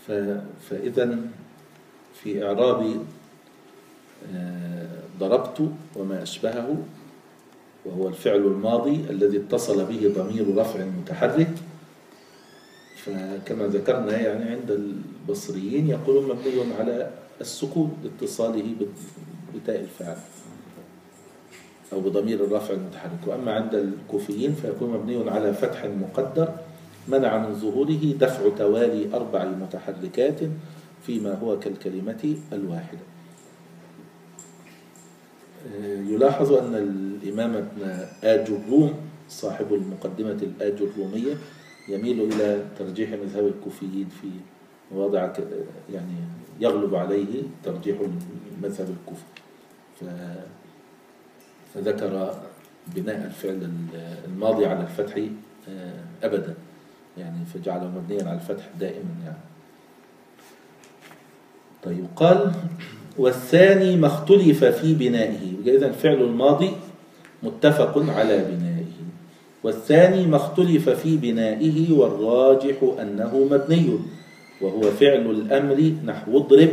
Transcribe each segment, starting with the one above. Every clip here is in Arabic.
فإذا في إعراب ضربت وما أشبهه، وهو الفعل الماضي الذي اتصل به ضمير رفع متحرك، فكما ذكرنا يعني عند البصريين يقولون مبني على السكون لاتصاله بتاء الفاعل أو بضمير الرفع المتحرك. وأما عند الكوفيين فيكون مبني على فتح مقدر منع من ظهوره دفع توالي 4 متحركات فيما هو كالكلمة الواحدة. يلاحظ أن الإمام ابن آج الروم صاحب المقدمة الآج الرومية يميل إلى ترجيح مذهب الكوفيين في مواضع يعني يغلب عليه ترجيح المذهب الكوفي، فذكر بناء الفعل الماضي على الفتح أبدا، يعني فجعله مبنيا على الفتح دائما يعني. طيب قال والثاني ما اختلف في بنائه، إذن الفعل الماضي متفق على بنائه، والثاني ما اختلف في بنائه والراجح أنه مبني، وهو فعل الأمر نحو اضرب،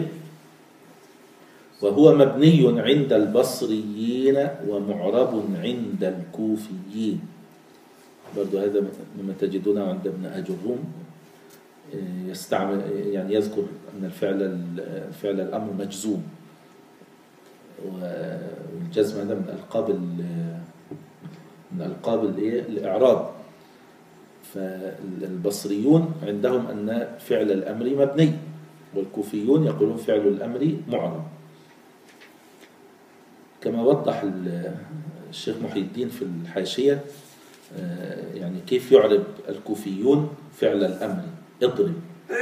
وهو مبني عند البصريين ومعرب عند الكوفيين. برضو هذا مما تجدونه عند ابن آج الروم، يستعمل يعني يذكر أن الفعل الأمر مجزوم، والجزم هذا من ألقاب الإعراب. فالبصريون عندهم أن فعل الأمر مبني، والكوفيون يقولون فعل الأمر معرب، كما وضح الشيخ محي الدين في الحاشية يعني كيف يعرب الكوفيون فعل الأمر اضرب.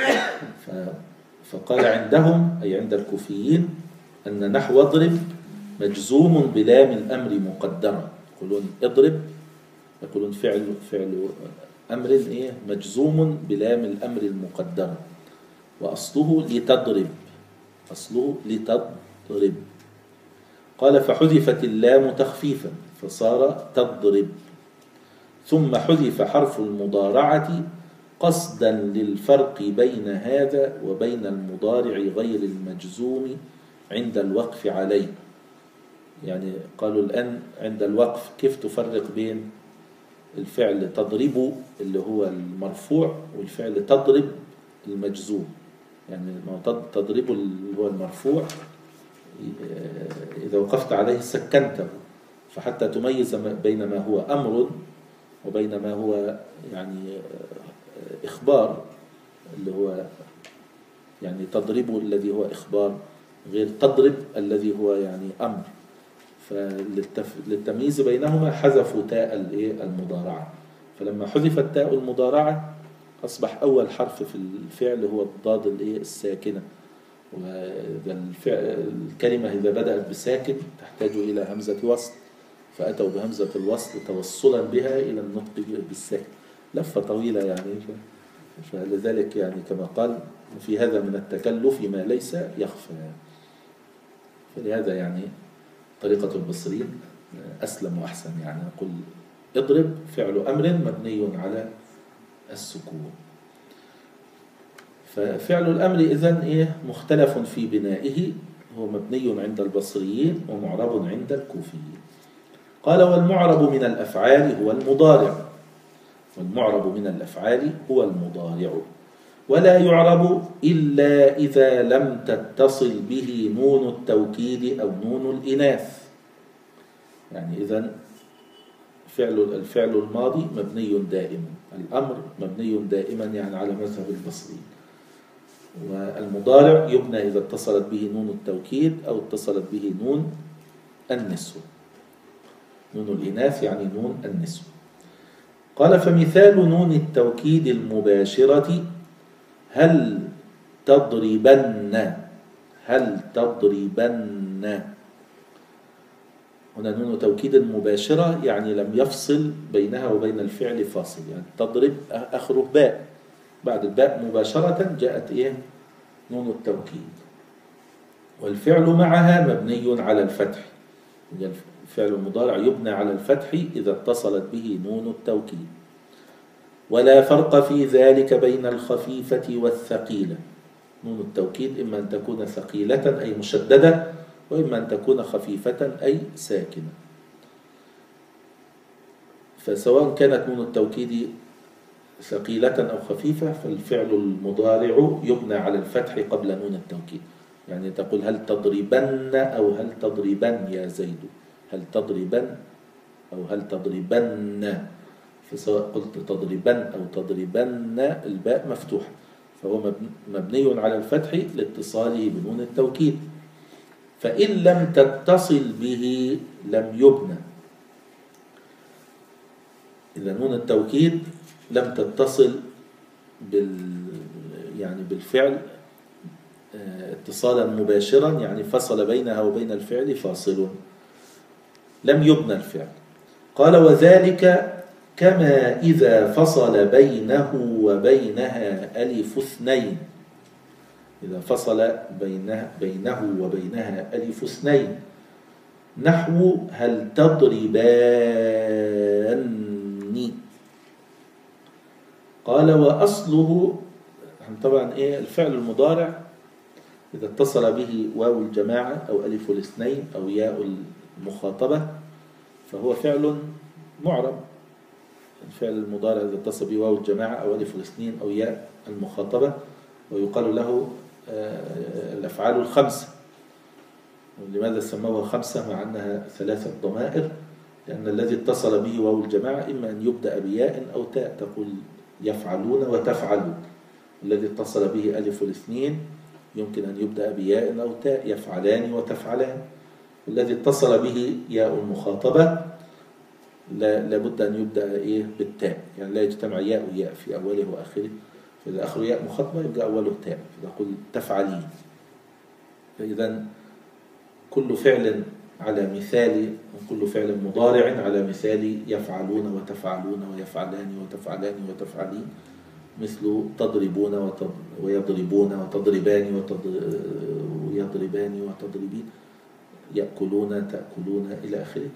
فقال عندهم أي عند الكوفيين أن نحو اضرب مجزوم بلام الأمر مقدرة، يقولون اضرب يقولون فعل أمر مجزوم بلام الأمر المقدرة، وأصله لتضرب، أصله لتضرب. قال فحذفت اللام تخفيفا فصار تضرب، ثم حذف حرف المضارعة قصدا للفرق بين هذا وبين المضارع غير المجزوم عند الوقف عليه. يعني قالوا الآن عند الوقف كيف تفرق بين الفعل تضرب اللي هو المرفوع والفعل تضرب المجزوم؟ يعني تضرب اللي هو المرفوع إذا وقفت عليه سكنته، فحتى تميز بين ما هو أمر وبين ما هو يعني إخبار، اللي هو يعني تضرب الذي هو إخبار غير تضرب الذي هو يعني أمر. فللتمييز بينهما حذفوا تاء المضارعة، فلما حذفت تاء المضارعة أصبح أول حرف في الفعل هو الضاد الساكنة، والكلمة إذا بدأت بساكن تحتاج إلى همزة وصل، فأتوا بهمزة الوصل توصلا بها إلى النطق بالساكن، لفة طويلة يعني. فلذلك يعني كما قال في هذا من التكلف ما ليس يخفى. فلهذا يعني طريقة البصريين أسلم وأحسن، يعني نقول اضرب فعل أمر مبني على السكون. ففعل الأمر إذن مختلف في بنائه، هو مبني عند البصريين ومعرب عند الكوفيين. قال والمعرب من الأفعال هو المضارع، والمعرب من الأفعال هو المضارع، ولا يعرب إلا إذا لم تتصل به نون التوكيد أو نون الإناث. يعني إذن الفعل الماضي مبني دائما، الأمر مبني دائما يعني على مذهب البصريين، والمضارع يبنى إذا اتصلت به نون التوكيد أو اتصلت به نون النسوة، نون الإناث يعني نون النسوة. قال فمثال نون التوكيد المباشرة هل تضربن، هل تضربن. هنا نون توكيد مباشرة يعني لم يفصل بينها وبين الفعل فاصل، يعني تضرب آخره باء، بعد الباء مباشرة جاءت نون التوكيد، والفعل معها مبني على الفتح، الفعل المضارع يبنى على الفتح إذا اتصلت به نون التوكيد. ولا فرق في ذلك بين الخفيفة والثقيلة، نون التوكيد إما أن تكون ثقيلة أي مشددة، وإما أن تكون خفيفة أي ساكنة. فسواء كانت نون التوكيد ثقيلة أو خفيفة فالفعل المضارع يبنى على الفتح قبل نون التوكيد. يعني تقول هل تضربن أو هل تضربن يا زيد، هل تضربن أو هل تضربن. فسواء قلت تضربن أو تضربن الباء مفتوحة، فهو مبني على الفتح لاتصاله بنون التوكيد. فإن لم تتصل به لم يبنى. إذا نون التوكيد لم تتصل يعني بالفعل اتصالا مباشرا، يعني فصل بينها وبين الفعل فاصل، لم يبنى الفعل. قال وذلك كما إذا فصل بينه وبينها ألف اثنين. إذا فصل بينه وبينها ألف اثنين نحو هل تضربان. قال وأصله طبعا الفعل المضارع إذا اتصل به واو الجماعة أو ألف الاثنين أو ياء المخاطبة فهو فعل معرب. الفعل المضارع إذا اتصل به واو الجماعة أو ألف الاثنين أو ياء المخاطبة، ويقال له الأفعال الخمسة. لماذا سموها خمسة مع أنها ثلاثة ضمائر؟ لأن الذي اتصل به واو الجماعة إما أن يبدأ بياء أو تاء، تقول يفعلون وتفعلون. الذي اتصل به ألف الاثنين يمكن أن يبدأ بياء أو تاء، يفعلان وتفعلان. الذي اتصل به ياء المخاطبة لابد أن يبدأ بالتاء، يعني لا يجتمع ياء وياء في أوله وآخره. فإذا آخره ياء مخاطبة يبقى أوله تاء، فنقول تفعلين. فإذا كل فعل على مثال، وكل فعل مضارع على مثال يفعلون وتفعلون ويفعلان وتفعلان وتفعلين، مثل تضربون ويضربون وتضربان ويضربان وتضربين، يأكلون تأكلون إلى آخره.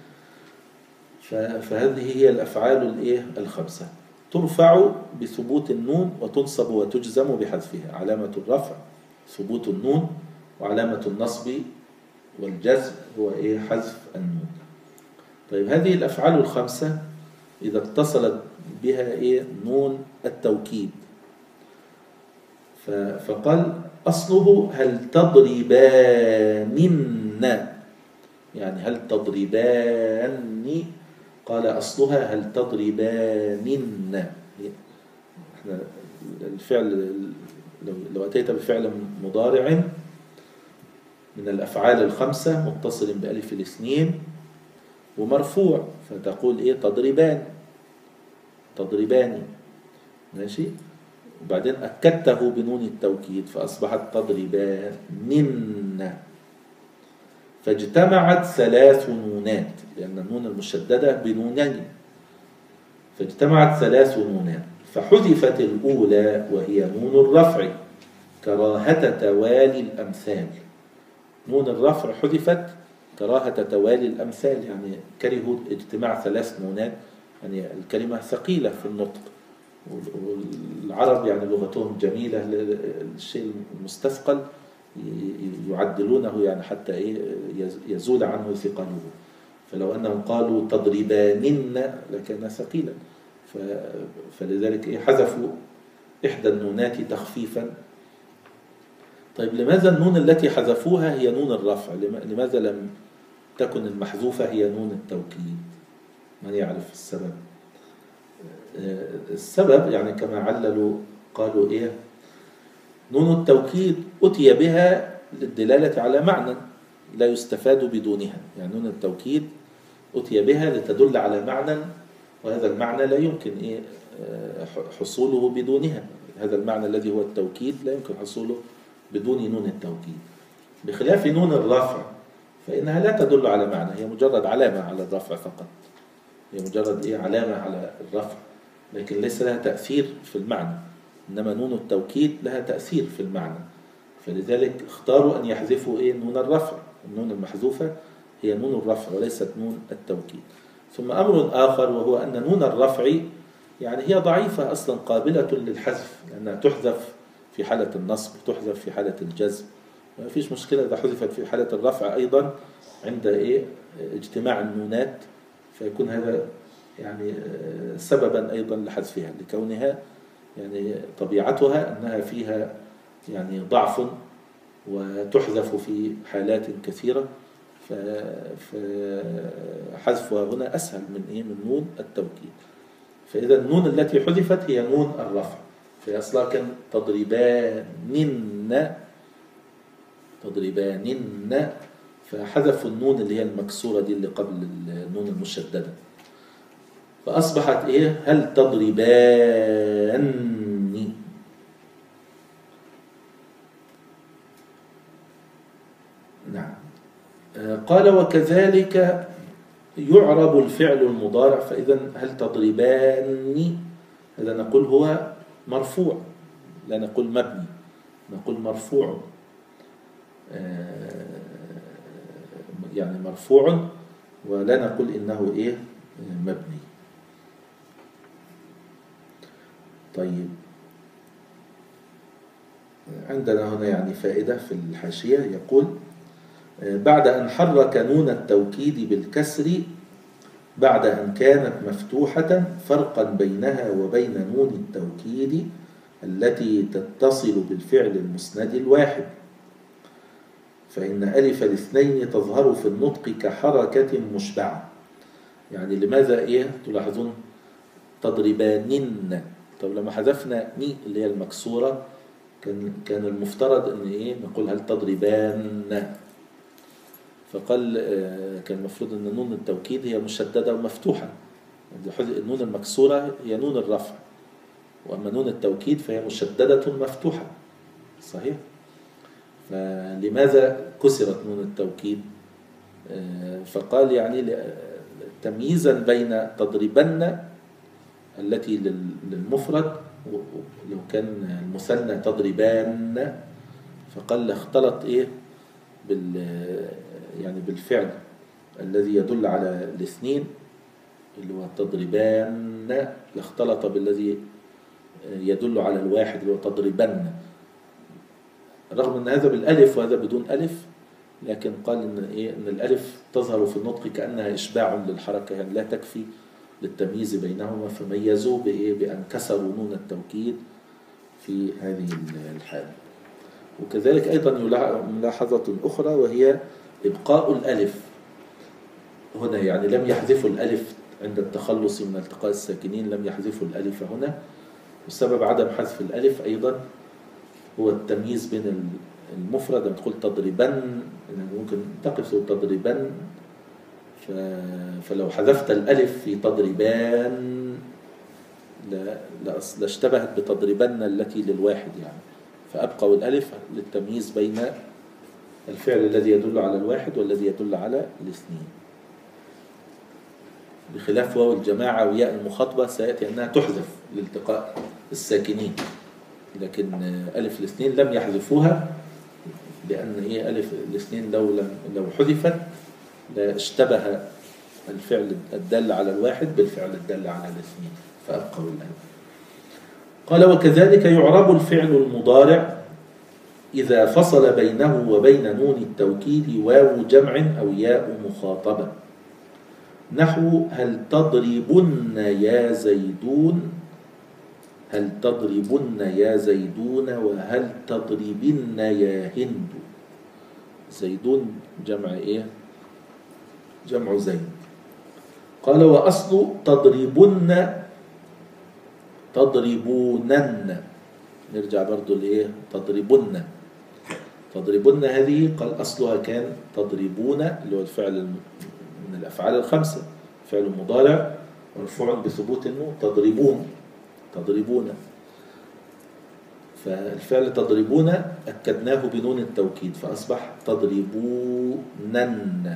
فهذه هي الأفعال الخمسة، ترفع بثبوت النون وتنصب وتجزم بحذفها. علامة الرفع ثبوت النون، وعلامة النصب والجزم هو حذف النون. طيب هذه الأفعال الخمسة إذا اتصلت بها نون التوكيد، فقال أصله هل تضربانن، يعني هل تضربان. قال أصلها هل تضربانن. احنا الفعل لو أتيت بفعل مضارع من الأفعال الخمسة متصل بألف الاثنين ومرفوع، فتقول تضربان، تضربان، ماشي. وبعدين أكدته بنون التوكيد فأصبحت تضربانن، فاجتمعت ثلاث نونات، لأن النون المشددة بنونين، فاجتمعت ثلاث نونات فحذفت الأولى وهي نون الرفع كراهة توالي الأمثال. نون الرفع حذفت كراهة توالي الأمثال، يعني كرهوا اجتماع ثلاث نونات، يعني الكلمة ثقيلة في النطق، والعرب يعني لغتهم جميلة، الشيء المستثقل يعدلونه يعني حتى يزول عنه ثقله. فلو أنهم قالوا تضربانن لكان ثقيلا، فلذلك حذفوا إحدى النونات تخفيفا. طيب لماذا النون التي حذفوها هي نون الرفع؟ لماذا لم تكن المحذوفة هي نون التوكيد؟ من يعرف السبب؟ السبب يعني كما عللوا قالوا نون التوكيد أتي بها للدلالة على معنى لا يستفاد بدونها، يعني نون التوكيد أتي بها لتدل على معنى، وهذا المعنى لا يمكن حصوله بدونها. هذا المعنى الذي هو التوكيد لا يمكن حصوله بدون نون التوكيد، بخلاف نون الرفع فإنها لا تدل على معنى، هي مجرد علامة على الرفع فقط، هي مجرد علامة على الرفع، لكن ليس لها تأثير في المعنى. إنما نون التوكيد لها تأثير في المعنى، فلذلك اختاروا أن يحذفوا نون الرفع. النون المحذوفة هي نون الرفع وليست نون التوكيد. ثم أمر آخر وهو أن نون الرفع يعني هي ضعيفة أصلا، قابلة للحذف، لأنها تحذف في حالة النصب، تحذف في حالة الجزم، ما فيش مشكلة إذا حذفت في حالة الرفع أيضا عند اجتماع النونات، فيكون هذا يعني سببا أيضا لحذفها، لكونها يعني طبيعتها أنها فيها يعني ضعف وتحذف في حالات كثيرة، فحذفها هنا أسهل من نون التوكيد. فإذا النون التي حذفت هي نون الرفع، في أصلها كان تضربانن، فحذفوا النون اللي هي المكسورة دي اللي قبل النون المشددة، فأصبحت هل تضرباني. نعم. قال وكذلك يعرب الفعل المضارع، فإذا هل تضرباني هذا نقول هو مرفوع، لا نقول مبني، نقول مرفوع، يعني مرفوع، ولا نقول إنه مبني. طيب عندنا هنا يعني فائدة في الحاشية، يقول بعد أن حرك نون التوكيد بالكسر بعد أن كانت مفتوحة فرقا بينها وبين نون التوكيد التي تتصل بالفعل المسند الواحد، فإن ألف الاثنين تظهر في النطق كحركة مشبعة. يعني لماذا تلاحظون تضربانن؟ طب لما حذفنا ني اللي هي المكسورة كان المفترض أن نقول هل تضربان، فقال كان المفروض أن نون التوكيد هي مشددة ومفتوحة، النون المكسورة هي نون الرفع، وأما نون التوكيد فهي مشددة مفتوحة، صحيح؟ فلماذا كسرت نون التوكيد؟ فقال يعني تمييزا بين تضربن التي للمفرد، لو كان المثنى تضربان، فقال اختلط يعني بالفعل الذي يدل على الاثنين اللي هو تضربان، اختلط بالذي يدل على الواحد اللي هو تضربن، رغم ان هذا بالالف وهذا بدون الف، لكن قال ان الالف تظهر في النطق كانها اشباع للحركه، يعني لا تكفي للتمييز بينهما، فميزوا بان كسروا نون التوكيد في هذه الحاله. وكذلك ايضا ملاحظه اخرى وهي ابقاء الالف هنا، يعني لم يحذفوا الالف عند التخلص من التقاء الساكنين، لم يحذفوا الالف هنا، وسبب عدم حذف الالف ايضا هو التمييز بين المفرد، لما تقول تضربن ممكن تقف تضربن، فلو حذفت الألف في تضربان لاشتبهت بتضربن التي للواحد، يعني فأبقوا الألف للتمييز بين الفعل الذي يدل على الواحد والذي يدل على الاثنين، بخلاف واو الجماعة وياء المخاطبة سيأتي أنها تحذف لالتقاء الساكنين، لكن ألف الاثنين لم يحذفوها، لأن ألف الاثنين لو حذفت لاشتبه الفعل الدال على الواحد بالفعل الدال على الاثنين، فأبقوا الألف. قال وكذلك يعرب الفعل المضارع إذا فصل بينه وبين نون التوكيد واو جمع أو ياء مخاطبة، نحو هل تضربن يا زيدون، هل تضربن يا زيدون، وهل تضربن يا هند. زيدون جمع جمع زيد. قال وأصل تضربونن، نرجع برضو تضربن هذه قال أصلها كان تضربون، اللي هو الفعل من الأفعال الخمسة، فعل مضارع مرفوع بثبوت إنه تضربون، فالفعل تضربون أكدناه بنون التوكيد فأصبح تضربونن.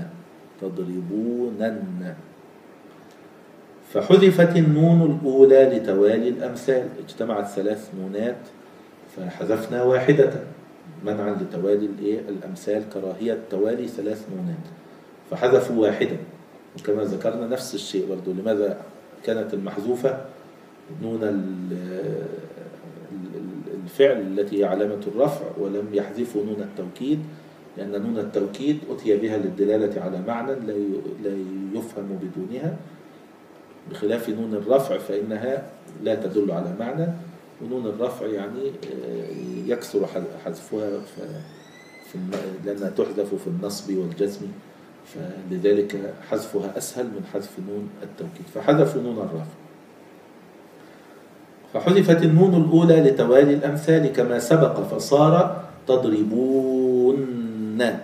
فحذفت النون الأولى لتوالي الأمثال، اجتمعت ثلاث نونات فحذفنا واحدة منعا لتوالي الأمثال، كراهية توالي ثلاث نونات فحذفوا واحدة. وكما ذكرنا نفس الشيء برضو، لماذا كانت المحذوفة نون الفعل التي هي علامة الرفع، ولم يحذفوا نون التوكيد، لأن نون التوكيد أتي بها للدلالة على معنى لا يفهم بدونها، بخلاف نون الرفع فإنها لا تدل على معنى، ونون الرفع يعني يكثر حذفها لأنها تحذف في النصب والجزم، فلذلك حذفها أسهل من حذف نون التوكيد، فحذفوا نون الرفع. فحذفت النون الأولى لتوالي الأمثال كما سبق فصار تضربون.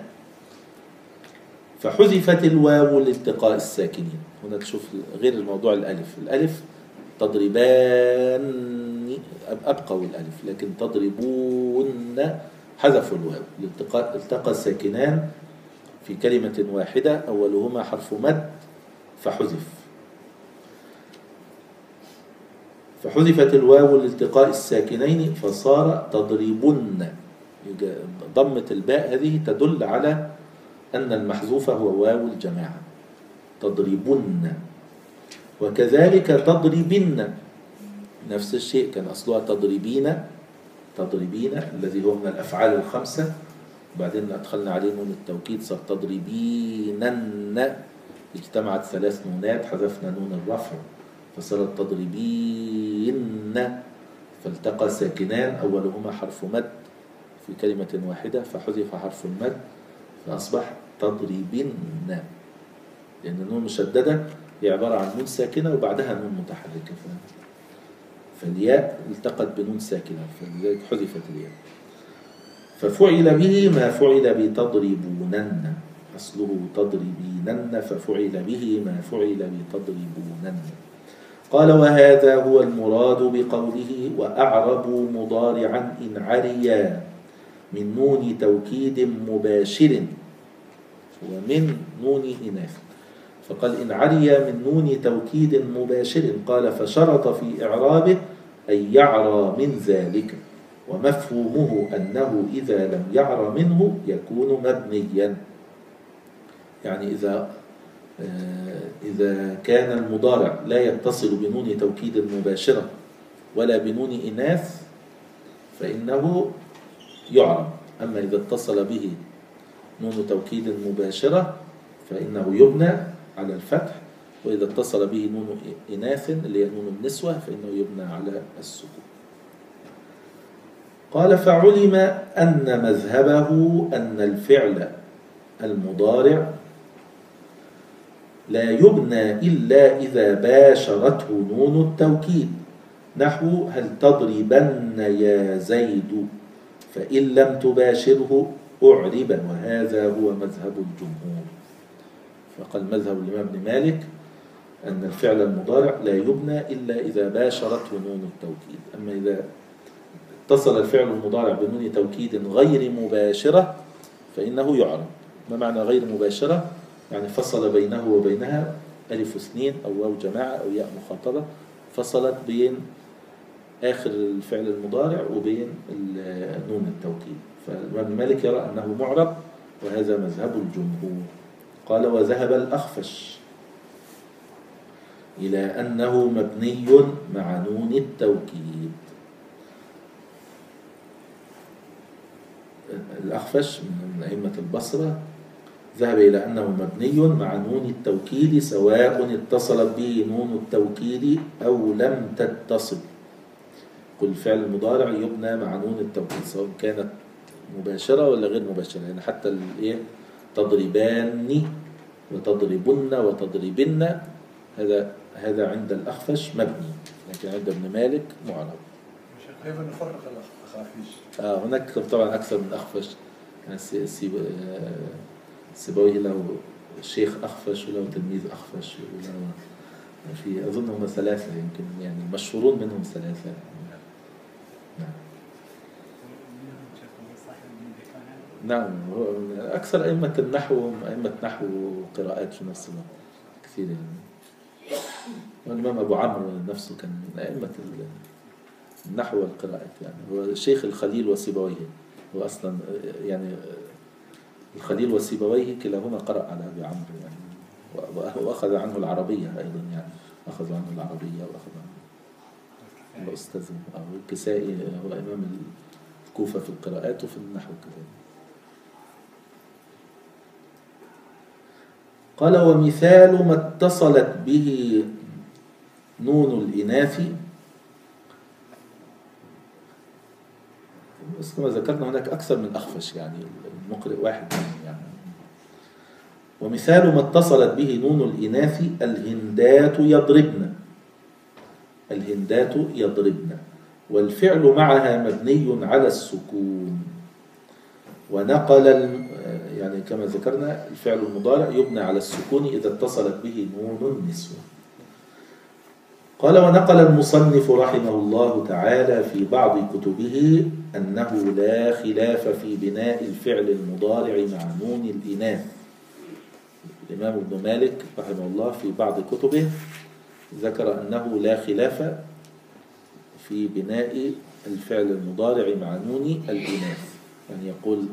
فحذفت الواو لالتقاء الساكنين. هنا تشوف غير الموضوع الألف تضربان أبقوا الألف، لكن تضربون حذفوا الواو التقى الساكنان في كلمة واحدة أولهما حرف مد فحذف. فحذفت الواو لالتقاء الساكنين فصار تضربن. ضمة الباء هذه تدل على أن المحذوف هو واو الجماعة، تضربن. وكذلك تضربن نفس الشيء، كان أصلها تضربين الذي هو من الأفعال الخمسة، وبعدين أدخلنا عليه نون التوكيد صار تضربينن، اجتمعت 3 نونات حذفنا نون الرفع فصارت تضربين، فالتقى ساكنان أولهما حرف مد في كلمة واحدة فحذف حرف المد فأصبح تضربن، لأن النون مشددة هي عبارة عن نون ساكنة وبعدها نون متحركة، فالياء التقت بنون ساكنة فلذلك حذفت الياء. ففعل به ما فعل بتضربونن، أصله تضربينن ففعل به ما فعل بتضربونن. قال وهذا هو المراد بقوله وأعربوا مضارعا إن عريا من نون توكيد مباشر ومن نون إناث. فقال إن عريا من نون توكيد مباشر، قال فشرط في إعرابه أن يعرى من ذلك، ومفهومه أنه إذا لم يعر منه يكون مبنيا. يعني إذا كان المضارع لا يتصل بنون توكيد مباشرة ولا بنون إناث فإنه يعرب، أما إذا اتصل به نون توكيد مباشرة فإنه يبنى على الفتح، وإذا اتصل به نون إناث اللي هي نون النسوة فإنه يبنى على السكون. قال فعلم أن مذهبه أن الفعل المضارع لا يبنى إلا إذا باشرته نون التوكيد، نحو هل تضربن يا زيد، فإن لم تباشره أعرب، وهذا هو مذهب الجمهور. فقال مذهب الإمام ابن مالك أن الفعل المضارع لا يبنى إلا إذا باشرته نون التوكيد، أما إذا اتصل الفعل المضارع بنون توكيد غير مباشرة فإنه يعرب. ما معنى غير مباشرة؟ يعني فصل بينه وبينها ألف اثنين أو واو جماعة أو ياء مخاطبة، فصلت بين آخر الفعل المضارع وبين نون التوكيد، فالإمام مالك يرى أنه معرب، وهذا مذهب الجمهور. قال وذهب الأخفش إلى أنه مبني مع نون التوكيد. الأخفش من أئمة البصرة ذهب إلى أنه مبني مع نون التوكيد سواء اتصلت به نون التوكيد أو لم تتصل. كل فعل المضارع يبنى مع نون التوكيد سواء كانت مباشرة ولا غير مباشرة، يعني حتى تضربان وتضربن وتضربن هذا عند الأخفش مبني، لكن عند ابن مالك معرب. كيف نفرق الأخافيش؟ هناك طبعا أكثر من أخفش، يعني السيبويه له شيخ أخفش وله تلميذ أخفش وله في أظن هم 3 يمكن، يعني المشهورون منهم 3. نعم أكثر أئمة النحو أئمة نحو وقراءات في نفس الوقت كثير يعني. والإمام أبو عمرو نفسه كان من أئمة النحو والقراءات، يعني هو الشيخ الخليل وسيبويه، هو أصلا يعني الخليل وسيبويه كلاهما قرأ على أبي عمرو يعني، وأخذ عنه العربية أيضا، يعني أخذ عنه العربية وأخذ عنه الأستاذ الكسائي هو إمام الكوفة في القراءات وفي النحو كذلك. قال ومثال ما اتصلت به نون الإناث، بس كما ذكرنا هناك أكثر من أخفش، يعني المقرئ واحد يعني. ومثال ما اتصلت به نون الإناث الهندات يضربن، الهندات يضربن، والفعل معها مبني على السكون. ونقل يعني كما ذكرنا الفعل المضارع يبنى على السكون إذا اتصلت به نون النسوة. قال ونقل المصنف رحمه الله تعالى في بعض كتبه أنه لا خلاف في بناء الفعل المضارع مع نون الإناث. الإمام ابن مالك رحمه الله في بعض كتبه ذكر أنه لا خلاف في بناء الفعل المضارع مع نون الإناث، يعني يقول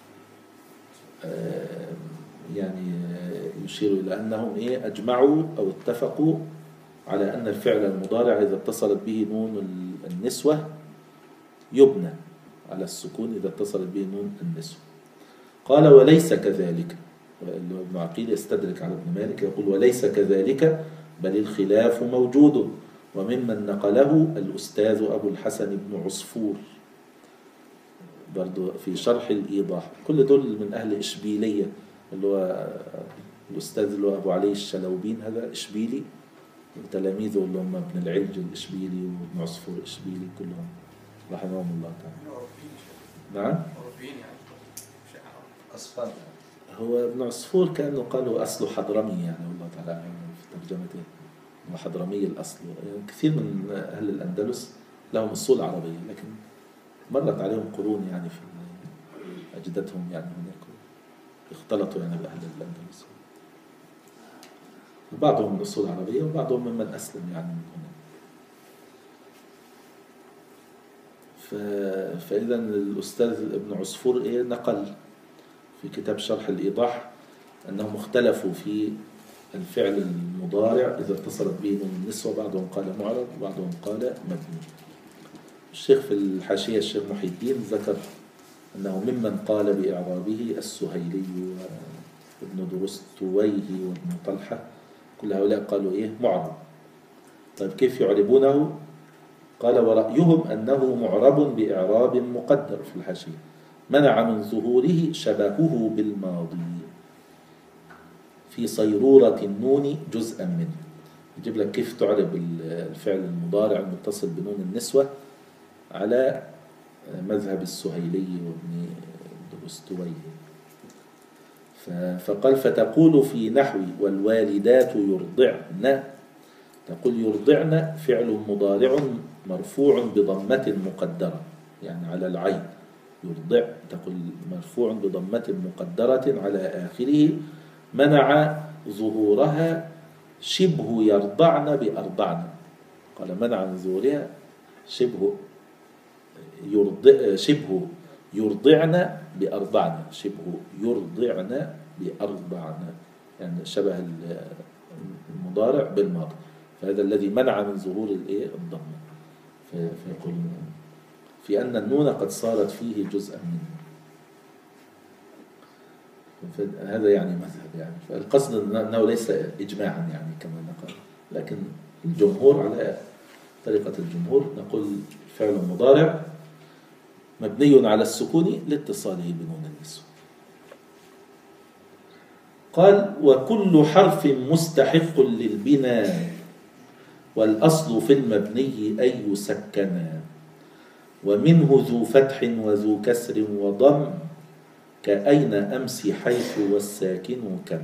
يعني يشير إلى أنهم أجمعوا أو اتفقوا على أن الفعل المضارع إذا اتصلت به نون النسوة يبنى على السكون إذا اتصلت به نون النسوة. قال وليس كذلك، ابن عقيل يستدرك على ابن مالك يقول وليس كذلك بل الخلاف موجود، وممن نقله الأستاذ أبو الحسن بن عصفور برضو في شرح الإيضاح. كل دول من أهل إشبيلية، اللي هو الأستاذ اللي هو أبو علي الشلوبين هذا إشبيلي، وتلاميذه اللي هم ابن العلج الإشبيلي وابن عصفور الإشبيلي كلهم رحمهم الله تعالى. نعم؟ أصفار. هو ابن عصفور كأنه قالوا أصله حضرمي، يعني والله تعالى في ترجمته حضرمي الأصل. يعني كثير من أهل الأندلس لهم أصول عربية، لكن مرت عليهم قرون يعني في أجدادهم يعني هناك اختلطوا يعني بأهل الأندلس، بعضهم من أصول عربية وبعضهم ممن أسلم يعني من هنا. فإذا الأستاذ ابن عصفور نقل في كتاب شرح الإيضاح أنهم اختلفوا في الفعل المضارع إذا اتصلت به نون النسوة، بعضهم قال معرب وبعضهم قال مبني. الشيخ في الحاشية الشيخ محي الدين ذكر أنه ممن قال بإعرابه السهيلي وابن درستويه وابن طلحة، كل هؤلاء قالوا معرب. طيب كيف يعربونه؟ قال ورأيهم أنه معرب بإعراب مقدر في الحاشية منع من ظهوره شبهه بالماضي في صيرورة النون جزءا منه. يجيب لك كيف تعرب الفعل المضارع المتصل بنون النسوة على مذهب السهيلي وابن درستويه. فقال فتقول في نحو والوالدات يرضعن، تقول يرضعن فعل مضارع مرفوع بضمة مقدرة، يعني على العين. يرضع تقول مرفوع بضمة مقدرة على آخره منع ظهورها شبه يرضعن بأرضعن. قال منع من ظهورها شبه يرضعن بأرضعن، شبه يرضعن بأرضعن، يعني شبه المضارع بالماضي، فهذا الذي منع من ظهور الضمة. فيقول في أن النون قد صارت فيه جزءا منه. هذا يعني مذهب، يعني فالقصد أنه ليس إجماعا يعني كما نقول، لكن الجمهور على طريقة الجمهور نقول فعل مضارع مبني على السكون لاتصاله بنون النسوة. قال وكل حرف مستحق للبناء والأصل في المبني أن يسكنا، ومنه ذو فتح وذو كسر وضم كأين أمس حيث والساكن كم.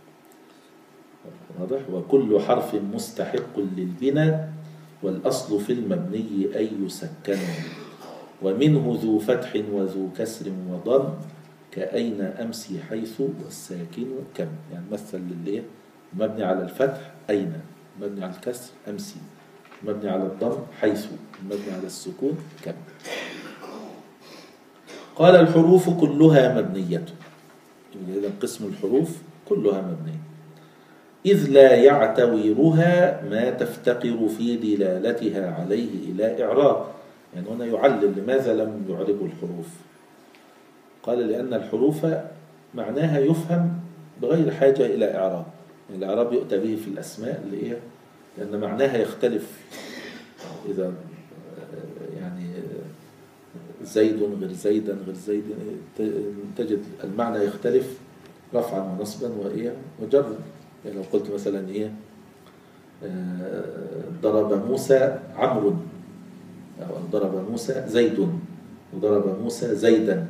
واضح؟ وكل حرف مستحق للبناء والأصل في المبني أن يسكنا، ومنه ذو فتح وذو كسر وضم كأين أمسي حيث والساكن كم. يعني مثل للإيه؟ مبني على الفتح أين، مبني على الكسر أمسي، مبني على الضم حيث، مبني على السكون كم. قال الحروف كلها مبنية، إذا قسم الحروف كلها مبنية. إذ لا يعتورها ما تفتقر في دلالتها عليه إلى إعراب. يعني هنا يعلل لماذا لم يعربوا الحروف. قال لأن الحروف معناها يفهم بغير حاجة إلى إعراب. يعني الإعراب يؤتى به في الأسماء لإيه؟ لأن معناها يختلف. إذا يعني زيد غير زيدا غير زيد، تجد المعنى يختلف رفعا ونصبا وإيه وجرا. يعني لو قلت مثلا إيه ضرب موسى عمرو، أو ضرب موسى زيد، وضرب موسى زيدا،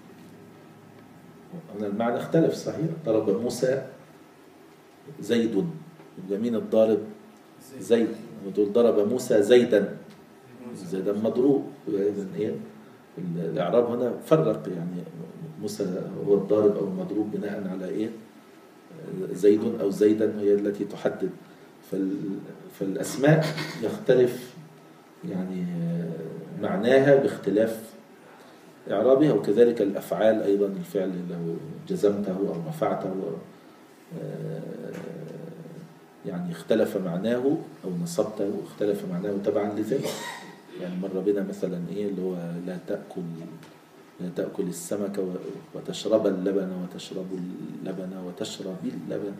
أن المعنى اختلف صحيح. ضرب موسى زيد، يبقى مين الضارب؟ زيد. وتقول ضرب موسى زيدا، زيدا مضروب. إذن إيه الإعراب هنا فرق، يعني موسى هو الضارب أو المضروب بناء على إيه؟ زيد أو زيدا هي التي تحدد. فالأسماء يختلف يعني معناها باختلاف إعرابها، وكذلك الأفعال أيضا. الفعل لو جزمته أو رفعته يعني اختلف معناه، أو نصبته اختلف معناه تبعا لذلك. يعني مر بنا مثلا إيه اللي هو لا تأكل السمك وتشرب اللبن، وتشرب اللبن وتشرب اللبن.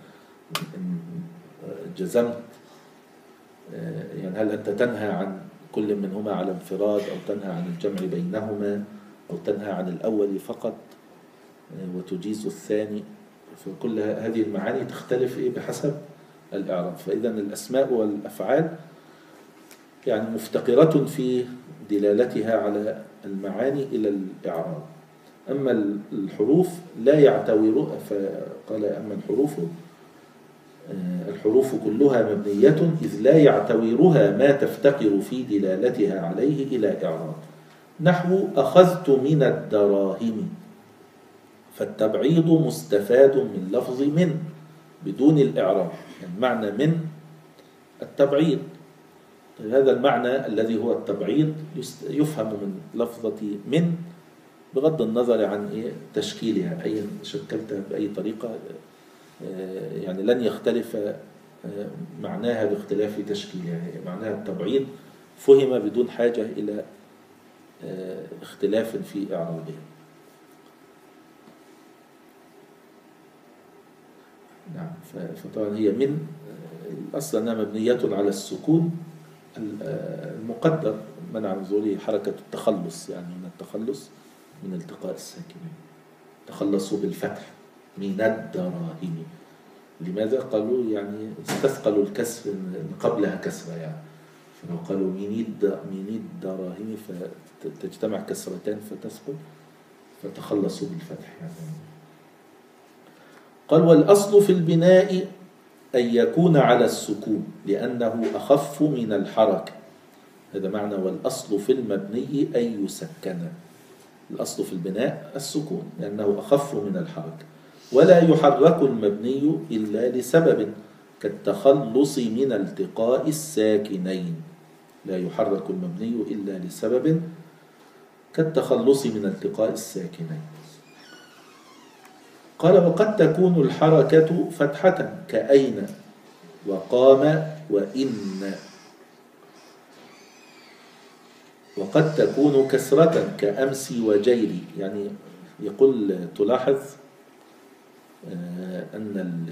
جزمت، يعني هل أنت تنهى عن كل منهما على انفراد، أو تنهى عن الجمع بينهما، أو تنهى عن الأول فقط وتجيز الثاني؟ فكل هذه المعاني تختلف إيه بحسب الإعراب. فإذا الأسماء والأفعال يعني مفتقرة في دلالتها على المعاني إلى الإعراب. أما الحروف لا يعتورها، فقال أما الحروف كلها مبنية إذ لا يعتورها ما تفتقر في دلالتها عليه إلى إعراب. نحو أخذت من الدراهم، فالتبعيض مستفاد من لفظ من بدون الإعراب. يعني معنى من التبعيض. هذا المعنى الذي هو التبعيض يفهم من لفظة من بغض النظر عن تشكيلها، أي شكلتها بأي طريقة، يعني لن يختلف معناها باختلاف تشكيلها. معناها التبعيض فهم بدون حاجة إلى اختلاف في إعرابها. نعم. فطبعا هي من الأصل أنها مبنية على السكون المقدر منع من ظهوره حركة التخلص، يعني من التخلص من التقاء الساكنين. تخلصوا بالفتح من الدراهم. لماذا؟ قالوا يعني استثقلوا الكسر قبلها كسرة، يعني فلو قالوا من الدراهم فتجتمع كسرتان فتسقط، فتخلصوا بالفتح يعني. قال والأصل في البناء أن يكون على السكون لأنه أخف من الحركة. هذا معنى والأصل في المبني أن يسكن. الأصل في البناء السكون لأنه أخف من الحركة. ولا يحرك المبني إلا لسبب كالتخلص من التقاء الساكنين. لا يحرك المبني إلا لسبب كالتخلص من التقاء الساكنين. قال وقد تكون الحركة فتحة كأين وقام وإن، وقد تكون كسرة كأمس وجيري. يعني يقول تلاحظ أن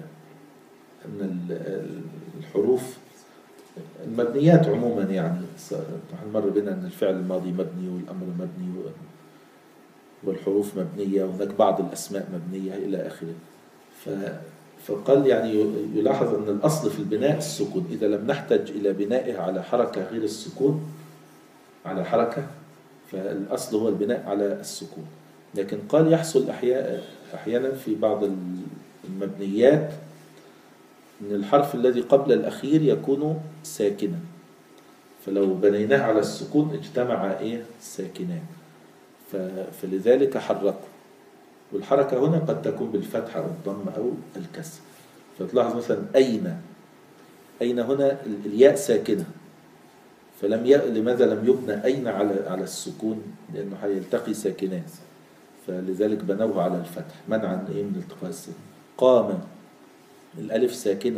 الحروف المبنيات عموما، يعني مر بنا أن الفعل الماضي مبني والأمر مبني والحروف مبنية، وهناك بعض الأسماء مبنية إلى آخره. فقال يعني يلاحظ أن الأصل في البناء السكون. إذا لم نحتج إلى بنائه على حركة غير السكون، على حركة، فالأصل هو البناء على السكون. لكن قال يحصل أحيانا في بعض المبنيات أن الحرف الذي قبل الأخير يكون ساكنا، فلو بنيناه على السكون اجتمع الساكنان، فلذلك حركوا. والحركة هنا قد تكون بالفتح أو الضم أو الكسر. فتلاحظ مثلا أين هنا الياء ساكنة، لماذا لم يبنى أين على السكون؟ لأنه هيلتقي ساكنان، فلذلك بنوه على الفتح منعا من التقاء الساكن. قام الألف ساكنة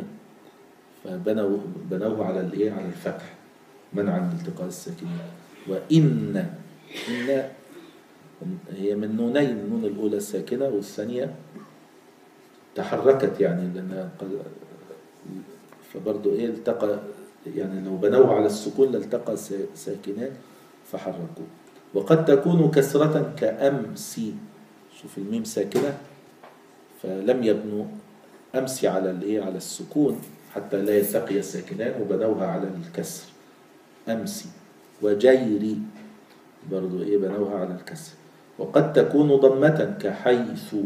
فبنوه على الإيه؟ على الفتح منعا من التقاء الساكنين. وإن إن هي من نونين، النون الأولى ساكنة والثانية تحركت يعني لأنها فبرضه إيه التقى، يعني لو بنوه على السكون لالتقى ساكنان فحركوا. وقد تكون كسرة كأمس، شوف الميم ساكنة فلم يبنوا أمس على الإيه؟ على السكون حتى لا يلتقي الساكنان وبنوها على الكسر أمسي. وجيري برضو إيه؟ بنوها على الكسر. وقد تكون ضمة كحيث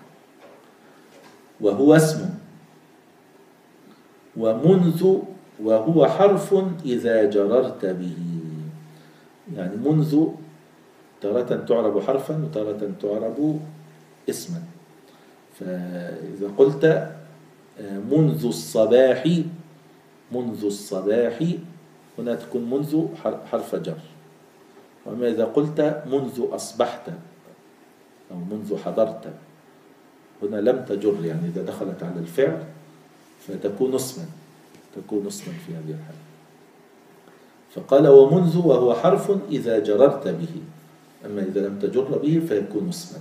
وهو اسم. ومنذ وهو حرف إذا جررت به، يعني منذ تارة تعرب حرفا وتارة تعرب اسما. فإذا قلت منذ الصباح، منذ الصباح هنا تكون منذ حرف جر. وأما إذا قلت منذ أصبحت أو منذ حضرت هنا لم تجر، يعني إذا دخلت على الفعل فتكون اسما، تكون اسما في هذه الحالة. فقال ومنذ وهو حرف إذا جررت به، أما إذا لم تجر به فيكون اسما.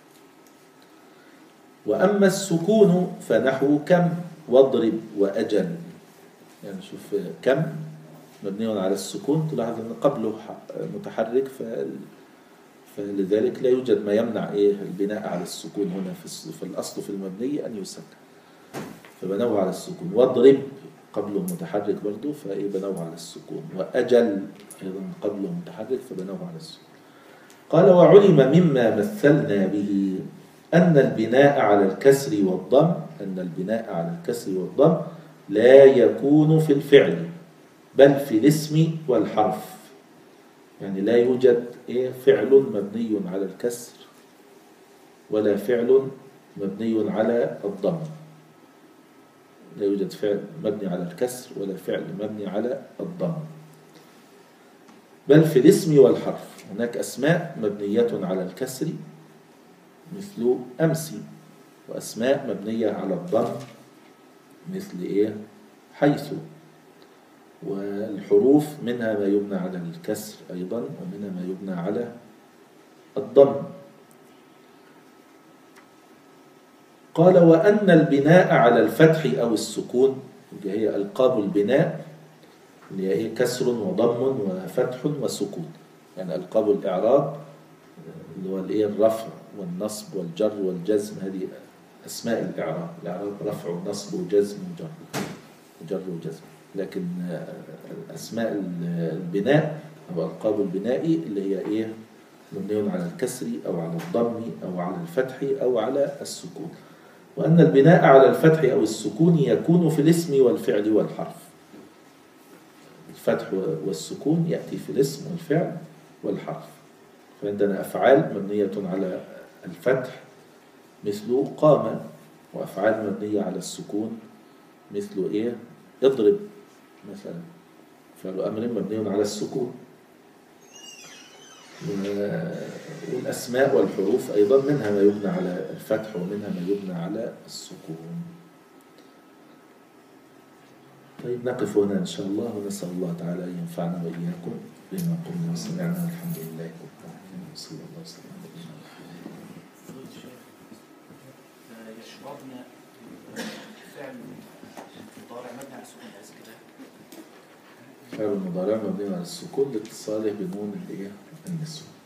وأما السكون فنحو كم واضرب وأجل، يعني شوف كم مبني على السكون تلاحظ أن قبله متحرك فلذلك لا يوجد ما يمنع إيه البناء على السكون هنا في الأصل في المبني أن يسكن فبنوه على السكون. واضرب قبله متحرك برضه فإيه بنوه على السكون. وأجل أيضا قبله متحرك فبنوه على السكون. قال وعلم مما مثلنا به أن البناء على الكسر والضم، أن البناء على الكسر والضم لا يكون في الفعل بل في الاسم والحرف، يعني لا يوجد فعل مبني على الكسر ولا فعل مبني على الضم، لا يوجد فعل مبني على الكسر ولا فعل مبني على الضم، بل في الاسم والحرف. هناك أسماء مبنية على الكسر مثل أمسي، وأسماء مبنية على الضم مثل حيث. والحروف منها ما يبنى على الكسر أيضا ومنها ما يبنى على الضم. قال وأن البناء على الفتح أو السكون، هي ألقاب البناء اللي هي كسر وضم وفتح وسكون، يعني ألقاب الإعراب اللي هو الرفع والنصب والجر والجزم، هذه أسماء الإعراب. الإعراب رفع ونصب وجزم وجر وجزم. لكن أسماء البناء أو ألقاب البناء اللي هي مبني على الكسر أو على الضم أو على الفتح أو على السكون. وأن البناء على الفتح أو السكون يكون في الاسم والفعل والحرف. الفتح والسكون يأتي في الاسم والفعل والحرف. فعندنا أفعال مبنية على الفتح مثل قام، وأفعال مبنية على السكون مثل اضرب مثلا، فعل أمر مبني على السكون. والأسماء والحروف أيضا منها ما يبنى على الفتح ومنها ما يبنى على السكون. طيب نقف هنا إن شاء الله، ونسأل الله تعالى أن ينفعنا وإياكم بما قلنا وسمعنا، والحمد لله رب العالمين، وصلى الله وسلم على نبينا محمد. يشربنا فعل مضارع مبني على السكون كده. فعل المضارع مبني على السكون لاتصاله بنون النسوة.